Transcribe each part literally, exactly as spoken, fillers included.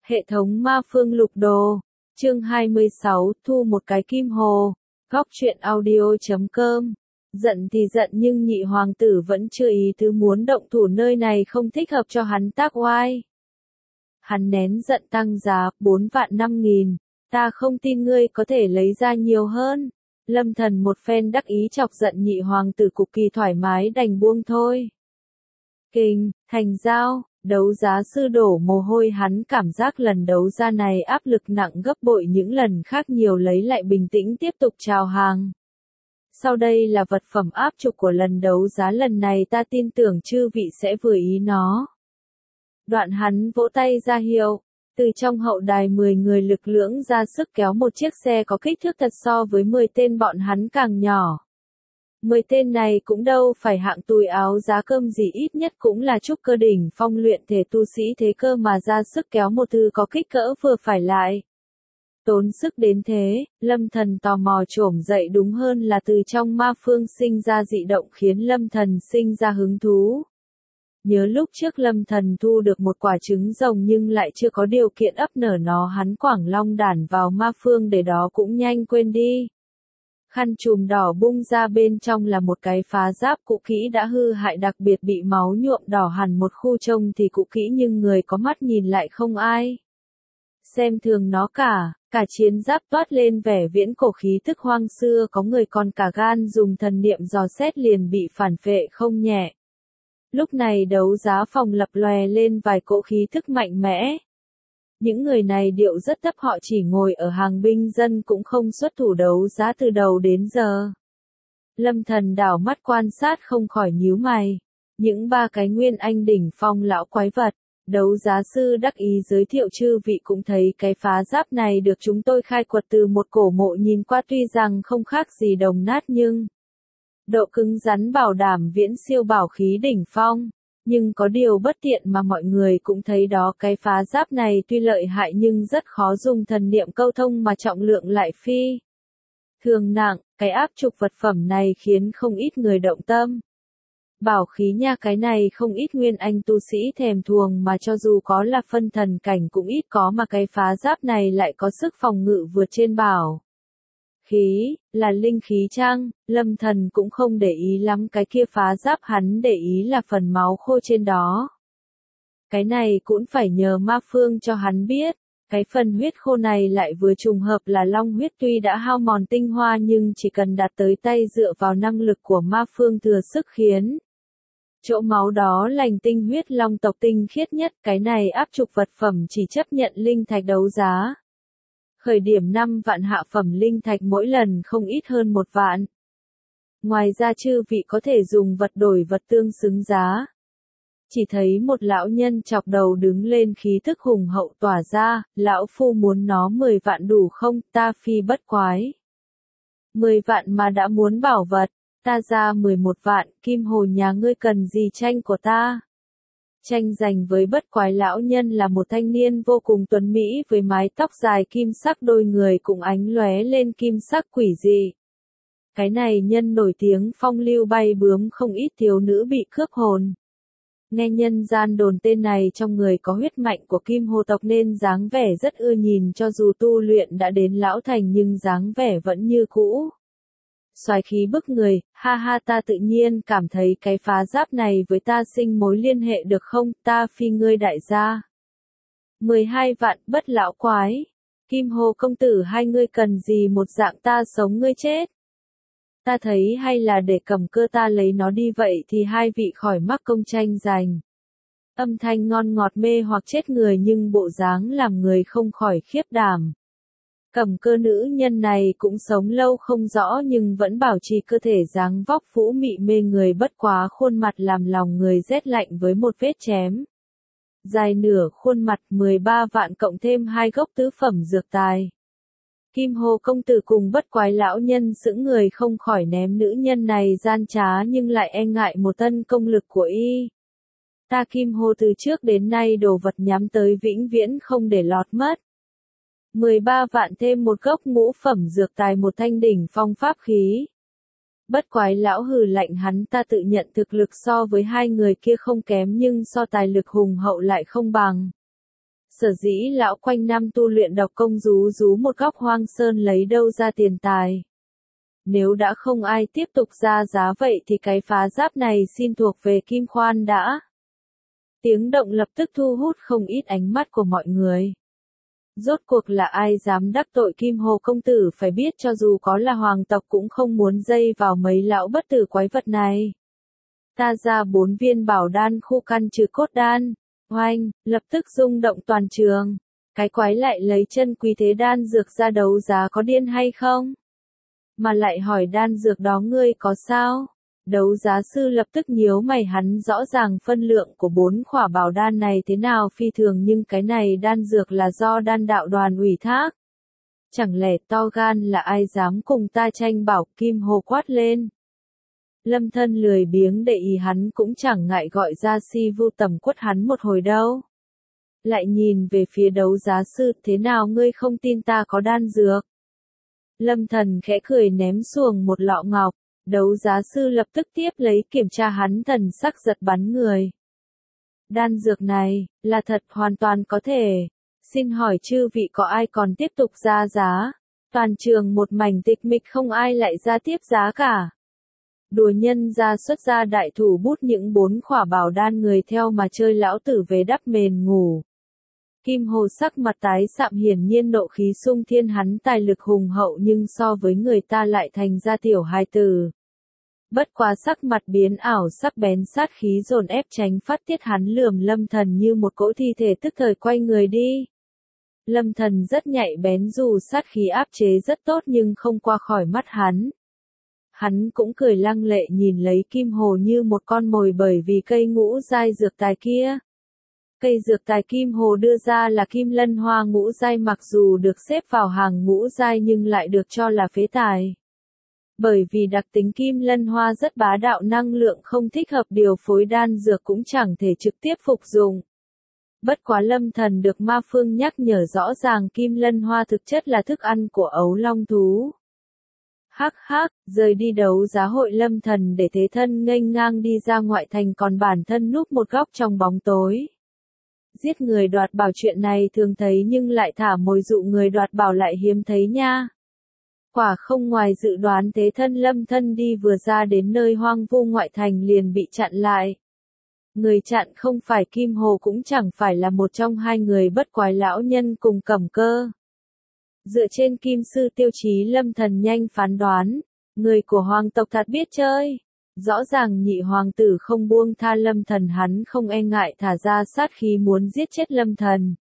Hệ thống ma phương lục đồ. Chương hai mươi sáu, thu một cái kim hồ. Góc truyện audio chấm com. Giận thì giận nhưng nhị hoàng tử vẫn chưa ý tứ muốn động thủ, nơi này không thích hợp cho hắn tác oai. Hắn nén giận tăng giá, bốn vạn năm nghìn. Ta không tin ngươi có thể lấy ra nhiều hơn. Lâm Thần một phen đắc ý chọc giận nhị hoàng tử cực kỳ thoải mái đành buông thôi. Kinh, thành giao. Đấu giá sư đổ mồ hôi, hắn cảm giác lần đấu giá này áp lực nặng gấp bội những lần khác nhiều, lấy lại bình tĩnh tiếp tục chào hàng. Sau đây là vật phẩm áp trục của lần đấu giá lần này, ta tin tưởng chư vị sẽ vừa ý nó. Đoạn hắn vỗ tay ra hiệu, từ trong hậu đài mười người lực lưỡng ra sức kéo một chiếc xe có kích thước thật so với mười tên bọn hắn càng nhỏ. Mười tên này cũng đâu phải hạng túi áo giá cơm gì, ít nhất cũng là trúc cơ đỉnh phong luyện thể tu sĩ thế cơ mà ra sức kéo một thứ có kích cỡ vừa phải lại. Tốn sức đến thế, Lâm Thần tò mò trổm dậy, đúng hơn là từ trong ma phương sinh ra dị động khiến Lâm Thần sinh ra hứng thú. Nhớ lúc trước Lâm Thần thu được một quả trứng rồng nhưng lại chưa có điều kiện ấp nở nó, hắn quảng long đản vào ma phương để đó cũng nhanh quên đi. Khăn chùm đỏ bung ra, bên trong là một cái phá giáp cũ kỹ đã hư hại, đặc biệt bị máu nhuộm đỏ hẳn một khu, trông thì cũ kỹ nhưng người có mắt nhìn lại không ai xem thường nó cả. Cả chiến giáp toát lên vẻ viễn cổ khí tức hoang xưa, có người còn cả gan dùng thần niệm dò xét liền bị phản phệ không nhẹ. Lúc này đấu giá phòng lập lòe lên vài cỗ khí thức mạnh mẽ. Những người này điệu rất thấp, họ chỉ ngồi ở hàng binh dân cũng không xuất thủ đấu giá từ đầu đến giờ. Lâm Thần đảo mắt quan sát không khỏi nhíu mày. Những ba cái nguyên anh đỉnh phong lão quái vật. Đấu giá sư đắc ý giới thiệu, chư vị cũng thấy cái phá giáp này được chúng tôi khai quật từ một cổ mộ, nhìn qua tuy rằng không khác gì đồng nát nhưng độ cứng rắn bảo đảm viễn siêu bảo khí đỉnh phong. Nhưng có điều bất tiện mà mọi người cũng thấy đó, cái phá giáp này tuy lợi hại nhưng rất khó dùng thần niệm câu thông, mà trọng lượng lại phi thường nặng. Cái áp trục vật phẩm này khiến không ít người động tâm. Bảo khí nha, cái này không ít nguyên anh tu sĩ thèm thuồng, mà cho dù có là phân thần cảnh cũng ít có, mà cái phá giáp này lại có sức phòng ngự vượt trên bảo khí. Là linh khí chăng? Lâm Thần cũng không để ý lắm cái kia phá giáp, hắn để ý là phần máu khô trên đó. Cái này cũng phải nhờ ma phương cho hắn biết. Cái phần huyết khô này lại vừa trùng hợp là long huyết, tuy đã hao mòn tinh hoa nhưng chỉ cần đạt tới tay, dựa vào năng lực của ma phương thừa sức khiến chỗ máu đó lành tinh huyết long tộc tinh khiết nhất. Cái này áp trục vật phẩm chỉ chấp nhận linh thạch đấu giá. Khởi điểm năm vạn, hạ phẩm linh thạch mỗi lần không ít hơn một vạn. Ngoài ra chư vị có thể dùng vật đổi vật tương xứng giá. Chỉ thấy một lão nhân chọc đầu đứng lên, khí thức hùng hậu tỏa ra. Lão phu muốn nó mười vạn đủ không? Ta phi bất quái. Mười vạn mà đã muốn bảo vật. Ta ra mười một vạn, kim hồ nhà ngươi cần gì tranh của ta? Tranh giành với bất quái lão nhân là một thanh niên vô cùng tuấn mỹ với mái tóc dài kim sắc, đôi người cũng ánh lóe lên kim sắc quỷ dị. Cái này nhân nổi tiếng phong lưu bay bướm, không ít thiếu nữ bị cướp hồn. Nghe nhân gian đồn tên này trong người có huyết mạnh của kim hồ tộc nên dáng vẻ rất ưa nhìn, cho dù tu luyện đã đến lão thành nhưng dáng vẻ vẫn như cũ. Soái khí bức người, ha ha, ta tự nhiên cảm thấy cái phá giáp này với ta sinh mối liên hệ được không? Ta phi ngươi đại gia. mười hai vạn, bất lão quái. Kim hồ công tử, hai ngươi cần gì một dạng ta sống ngươi chết? Ta thấy hay là để cầm cơ ta lấy nó đi, vậy thì hai vị khỏi mắc công tranh giành. Âm thanh ngon ngọt mê hoặc chết người nhưng bộ dáng làm người không khỏi khiếp đảm. Cầm cơ nữ nhân này cũng sống lâu không rõ nhưng vẫn bảo trì cơ thể dáng vóc phũ mị mê người, bất quá khuôn mặt làm lòng người rét lạnh với một vết chém dài nửa khuôn mặt. Mười ba vạn cộng thêm hai gốc tứ phẩm dược tài. Kim hồ công tử cùng bất quái lão nhân sững người, không khỏi ném nữ nhân này gian trá nhưng lại e ngại một tân công lực của y. Ta kim hồ từ trước đến nay đồ vật nhắm tới vĩnh viễn không để lọt mất. mười ba vạn thêm một gốc ngũ phẩm dược tài, một thanh đỉnh phong pháp khí. Bất quái lão hừ lạnh, hắn ta tự nhận thực lực so với hai người kia không kém nhưng so tài lực hùng hậu lại không bằng. Sở dĩ lão quanh năm tu luyện độc công rú rú một góc hoang sơn lấy đâu ra tiền tài. Nếu đã không ai tiếp tục ra giá vậy thì cái phá giáp này xin thuộc về Kim Khoan đã. Tiếng động lập tức thu hút không ít ánh mắt của mọi người. Rốt cuộc là ai dám đắc tội Kim Hồ công tử, phải biết cho dù có là hoàng tộc cũng không muốn dây vào mấy lão bất tử quái vật này. Ta ra bốn viên bảo đan khu căn trừ cốt đan. Oanh, lập tức rung động toàn trường. Cái quái lại lấy chân quý thế đan dược ra đấu giá, có điên hay không? Mà lại hỏi đan dược đó ngươi có sao? Đấu giá sư lập tức nhíu mày, hắn rõ ràng phân lượng của bốn khỏa bảo đan này thế nào phi thường, nhưng cái này đan dược là do đan đạo đoàn ủy thác. Chẳng lẽ to gan là ai dám cùng ta tranh bảo? Kim Hồ quát lên. Lâm Thân lười biếng để ý hắn cũng chẳng ngại gọi ra si vu tầm quất hắn một hồi đâu. Lại nhìn về phía đấu giá sư, thế nào ngươi không tin ta có đan dược? Lâm Thần khẽ cười ném xuồng một lọ ngọc. Đấu giá sư lập tức tiếp lấy kiểm tra, hắn thần sắc giật bắn người. Đan dược này, là thật, hoàn toàn có thể. Xin hỏi chư vị có ai còn tiếp tục ra giá? Toàn trường một mảnh tịch mịch, không ai lại ra tiếp giá cả. Đùa nhân ra xuất ra đại thủ bút những bốn khỏa bảo đan, người theo mà chơi, lão tử về đắp mền ngủ. Kim Hồ sắc mặt tái sạm, hiển nhiên nộ khí sung thiên, hắn tài lực hùng hậu nhưng so với người ta lại thành ra tiểu hài tử. Bất quá sắc mặt biến ảo, sắc bén sát khí dồn ép tránh phát tiết, hắn lườm Lâm Thần như một cỗ thi thể, tức thời quay người đi. Lâm Thần rất nhạy bén, dù sát khí áp chế rất tốt nhưng không qua khỏi mắt hắn. Hắn cũng cười lăng lệ nhìn lấy Kim Hồ như một con mồi, bởi vì cây ngũ giai dược tài kia. Cây dược tài Kim Hồ đưa ra là Kim Lân Hoa ngũ giai, mặc dù được xếp vào hàng ngũ giai nhưng lại được cho là phế tài. Bởi vì đặc tính Kim Lân Hoa rất bá đạo, năng lượng không thích hợp điều phối đan dược cũng chẳng thể trực tiếp phục dụng. Bất quá Lâm Thần được Ma Phương nhắc nhở rõ ràng Kim Lân Hoa thực chất là thức ăn của ấu long thú. Hắc hắc, rời đi đấu giá hội, Lâm Thần để thế thân nghênh ngang đi ra ngoại thành, còn bản thân núp một góc trong bóng tối. Giết người đoạt bảo chuyện này thường thấy nhưng lại thả mồi dụ người đoạt bảo lại hiếm thấy nha. Quả không ngoài dự đoán, thế thân Lâm Thân đi vừa ra đến nơi hoang vu ngoại thành liền bị chặn lại. Người chặn không phải Kim Hồ cũng chẳng phải là một trong hai người bất quái lão nhân cùng Cẩm Cơ. Dựa trên Kim Sư tiêu chí, Lâm Thần nhanh phán đoán, người của hoàng tộc thật biết chơi. Rõ ràng nhị hoàng tử không buông tha Lâm Thần, hắn không e ngại thả ra sát khí muốn giết chết Lâm Thần.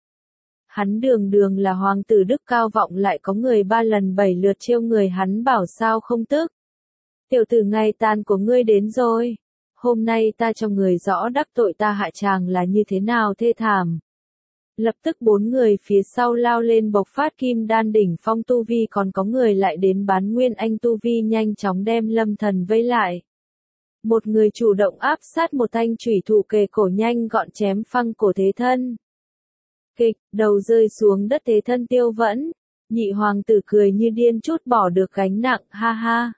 Hắn đường đường là hoàng tử đức cao vọng, lại có người ba lần bảy lượt trêu người, hắn bảo sao không tức. Tiểu tử, ngày tàn của ngươi đến rồi. Hôm nay ta cho người rõ đắc tội ta hại chàng là như thế nào thê thảm. Lập tức bốn người phía sau lao lên bộc phát kim đan đỉnh phong tu vi, còn có người lại đến bán nguyên anh tu vi, nhanh chóng đem Lâm Thần vây lại. Một người chủ động áp sát, một thanh chủy thủ kề cổ nhanh gọn chém phăng cổ thế thân. Kịch, đầu rơi xuống đất, thế thân tiêu vẫn. Nhị hoàng tử cười như điên, chút bỏ được gánh nặng, ha ha.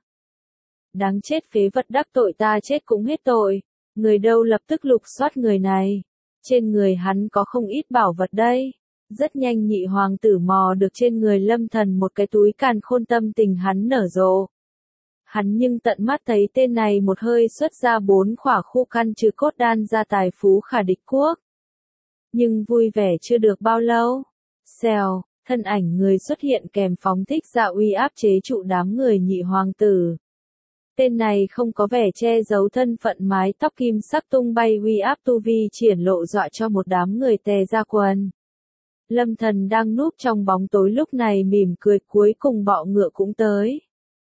Đáng chết, phế vật, đắc tội ta chết cũng hết tội. Người đâu, lập tức lục soát người này. Trên người hắn có không ít bảo vật đây. Rất nhanh nhị hoàng tử mò được trên người Lâm Thần một cái túi càn khôn, tâm tình hắn nở rộ. Hắn nhưng tận mắt thấy tên này một hơi xuất ra bốn khỏa khu căn trừ cốt đan, ra tài phú khả địch quốc. Nhưng vui vẻ chưa được bao lâu. Xèo, thân ảnh người xuất hiện kèm phóng thích ra uy áp chế trụ đám người nhị hoàng tử. Tên này không có vẻ che giấu thân phận, mái tóc kim sắc tung bay, uy áp tu vi triển lộ, dọa cho một đám người tè ra quần. Lâm Thần đang núp trong bóng tối lúc này mỉm cười, cuối cùng bọ ngựa cũng tới.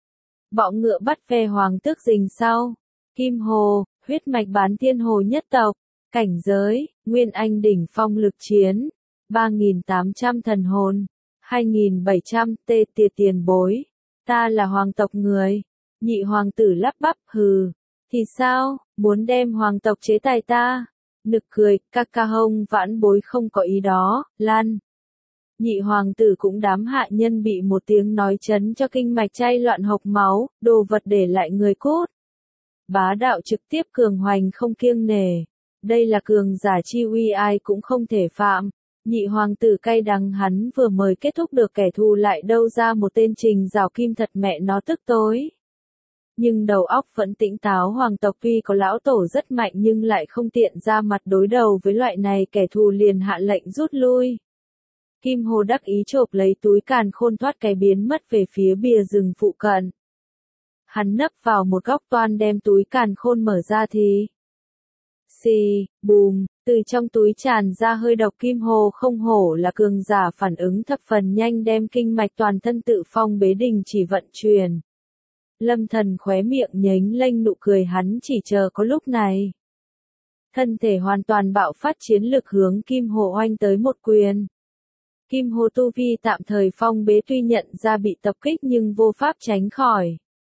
Bọ ngựa bắt ve hoàng tước rình sau. Kim Hồ, huyết mạch bán thiên hồ nhất tộc. Cảnh giới, nguyên anh đỉnh phong, lực chiến, ba nghìn tám trăm thần hồn, hai nghìn bảy trăm tê tiệt tiền bối. Ta là hoàng tộc người. Nhị hoàng tử lắp bắp, hừ. Thì sao, muốn đem hoàng tộc chế tài ta? Nực cười, ca ca hông vãn bối không có ý đó, lan. Nhị hoàng tử cũng đám hạ nhân bị một tiếng nói chấn cho kinh mạch chay loạn hộc máu, đồ vật để lại người cút. Bá đạo trực tiếp, cường hoành không kiêng nể. Đây là cường giả chi uy, ai cũng không thể phạm. Nhị hoàng tử cay đắng hắn vừa mới kết thúc được kẻ thù lại đâu ra một tên Trình Giảo Kim thật mẹ nó tức tối. Nhưng đầu óc vẫn tỉnh táo, hoàng tộc tuy có lão tổ rất mạnh nhưng lại không tiện ra mặt đối đầu với loại này, kẻ thù liền hạ lệnh rút lui. Kim Hồ đắc ý chộp lấy túi càn khôn thoát cái biến mất về phía bìa rừng phụ cận. Hắn nấp vào một góc toan đem túi càn khôn mở ra thì... Xì, bùm, từ trong túi tràn ra hơi độc. Kim Hồ không hổ là cường giả, phản ứng thập phần nhanh, đem kinh mạch toàn thân tự phong bế đình chỉ vận chuyển. Lâm Thần khóe miệng nhếch lên nụ cười, hắn chỉ chờ có lúc này. Thân thể hoàn toàn bạo phát, chiến lực hướng Kim Hồ oanh tới một quyền. Kim Hồ tu vi tạm thời phong bế, tuy nhận ra bị tập kích nhưng vô pháp tránh khỏi.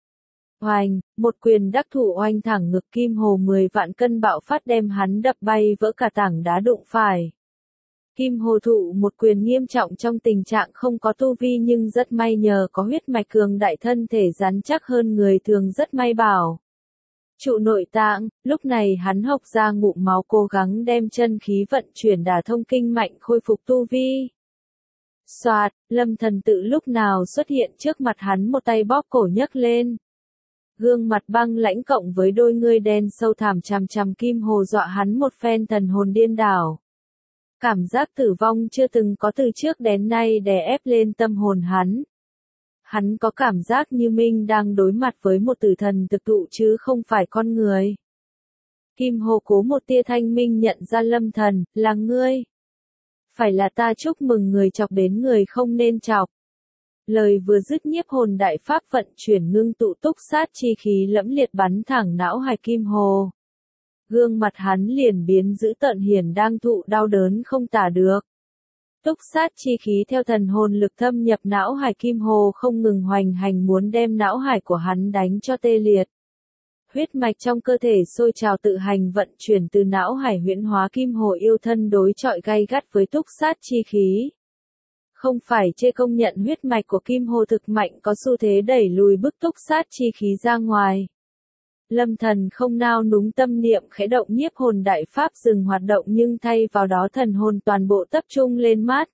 Oanh, một quyền đắc thủ oanh thẳng ngực. Kim Hồ mười vạn cân bạo phát đem hắn đập bay vỡ cả tảng đá đụng phải. Kim Hồ thụ một quyền nghiêm trọng trong tình trạng không có tu vi, nhưng rất may nhờ có huyết mạch cường đại, thân thể rắn chắc hơn người thường, rất may bảo trụ nội tạng. Lúc này hắn hộc ra ngụm máu, cố gắng đem chân khí vận chuyển đả thông kinh mạch, khôi phục tu vi. Soạt, Lâm Thần tự lúc nào xuất hiện trước mặt hắn, một tay bóp cổ nhấc lên. Gương mặt băng lãnh cộng với đôi ngươi đen sâu thẳm chằm chằm Kim Hồ, dọa hắn một phen thần hồn điên đảo. Cảm giác tử vong chưa từng có từ trước đến nay đè ép lên tâm hồn hắn. Hắn có cảm giác như mình đang đối mặt với một tử thần thực thụ chứ không phải con người. Kim Hồ cố một tia thanh minh nhận ra Lâm Thần, là ngươi. Phải là ta, chúc mừng, người chọc đến người không nên chọc. Lời vừa dứt, nhiếp hồn đại pháp vận chuyển, ngưng tụ túc sát chi khí lẫm liệt bắn thẳng não hải Kim Hồ. Gương mặt hắn liền biến dữ tợn, hiển đang thụ đau đớn không tả được. Túc sát chi khí theo thần hồn lực thâm nhập não hải Kim Hồ, không ngừng hoành hành, muốn đem não hải của hắn đánh cho tê liệt. Huyết mạch trong cơ thể sôi trào tự hành vận chuyển từ não hải huyễn hóa. Kim Hồ yêu thân đối chọi gay gắt với túc sát chi khí. Không phải chê, công nhận huyết mạch của Kim Hồ thực mạnh, có xu thế đẩy lùi bức túc sát chi khí ra ngoài. Lâm Thần không nao núng, tâm niệm khẽ động, nhiếp hồn đại pháp dừng hoạt động, nhưng thay vào đó thần hồn toàn bộ tập trung lên mắt.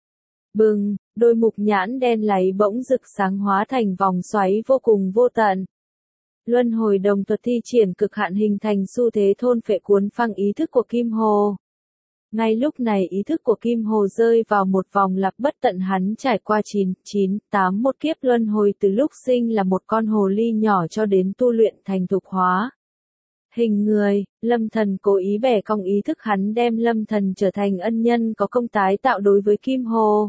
Bừng, đôi mục nhãn đen láy bỗng rực sáng, hóa thành vòng xoáy vô cùng vô tận. Luân hồi đồng thuật thi triển cực hạn, hình thành xu thế thôn phệ, cuốn phăng ý thức của Kim Hồ. Ngay lúc này ý thức của Kim Hồ rơi vào một vòng lặp bất tận, hắn trải qua chín, chín, tám một kiếp luân hồi, từ lúc sinh là một con hồ ly nhỏ cho đến tu luyện thành thục hóa hình người. Lâm Thần cố ý bẻ cong ý thức hắn, đem Lâm Thần trở thành ân nhân có công tái tạo đối với Kim Hồ.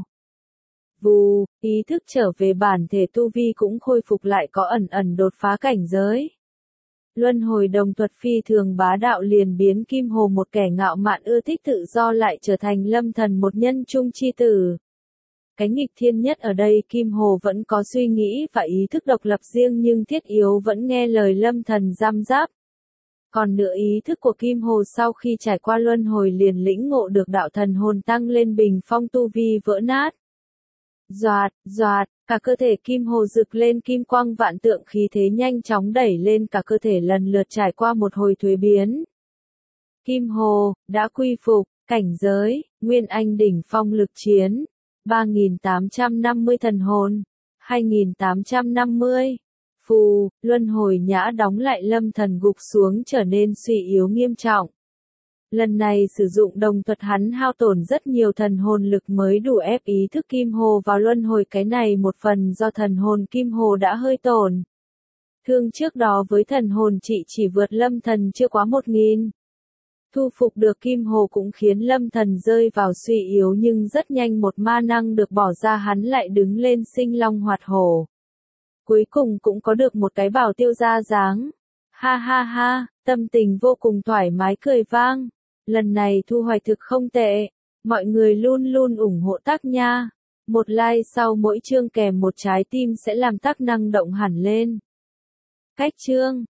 Vù, ý thức trở về bản thể, tu vi cũng khôi phục lại, có ẩn ẩn đột phá cảnh giới. Luân hồi đồng thuật phi thường bá đạo, liền biến Kim Hồ một kẻ ngạo mạn ưa thích tự do lại trở thành Lâm Thần một nhân trung chi tử. Cái nghịch thiên nhất ở đây, Kim Hồ vẫn có suy nghĩ và ý thức độc lập riêng, nhưng thiết yếu vẫn nghe lời Lâm Thần giam giáp. Còn nữa, ý thức của Kim Hồ sau khi trải qua luân hồi liền lĩnh ngộ được đạo thần hồn, tăng lên bình phong, tu vi vỡ nát. Doạt, doạt, cả cơ thể Kim Hồ rực lên kim quang vạn tượng, khí thế nhanh chóng đẩy lên cả cơ thể, lần lượt trải qua một hồi thuế biến. Kim Hồ đã quy phục cảnh giới Nguyên Anh đỉnh phong, lực chiến ba nghìn tám trăm năm mươi, thần hồn hai nghìn tám trăm năm mươi. Phù, luân hồi nhã đóng lại, Lâm Thần gục xuống trở nên suy yếu nghiêm trọng. Lần này sử dụng đồng thuật hắn hao tổn rất nhiều thần hồn lực mới đủ ép ý thức Kim Hồ vào luân hồi, cái này một phần do thần hồn Kim Hồ đã hơi tổn thương trước đó với thần hồn chị chỉ vượt Lâm Thần chưa quá một nghìn. Thu phục được Kim Hồ cũng khiến Lâm Thần rơi vào suy yếu, nhưng rất nhanh một ma năng được bỏ ra, hắn lại đứng lên sinh long hoạt hổ. Cuối cùng cũng có được một cái bảo tiêu ra dáng. Ha ha ha, tâm tình vô cùng thoải mái, cười vang. Lần này thu hoạch thực không tệ. Mọi người luôn luôn ủng hộ tác nha. Một like sau mỗi chương kèm một trái tim sẽ làm tác năng động hẳn lên. Cách chương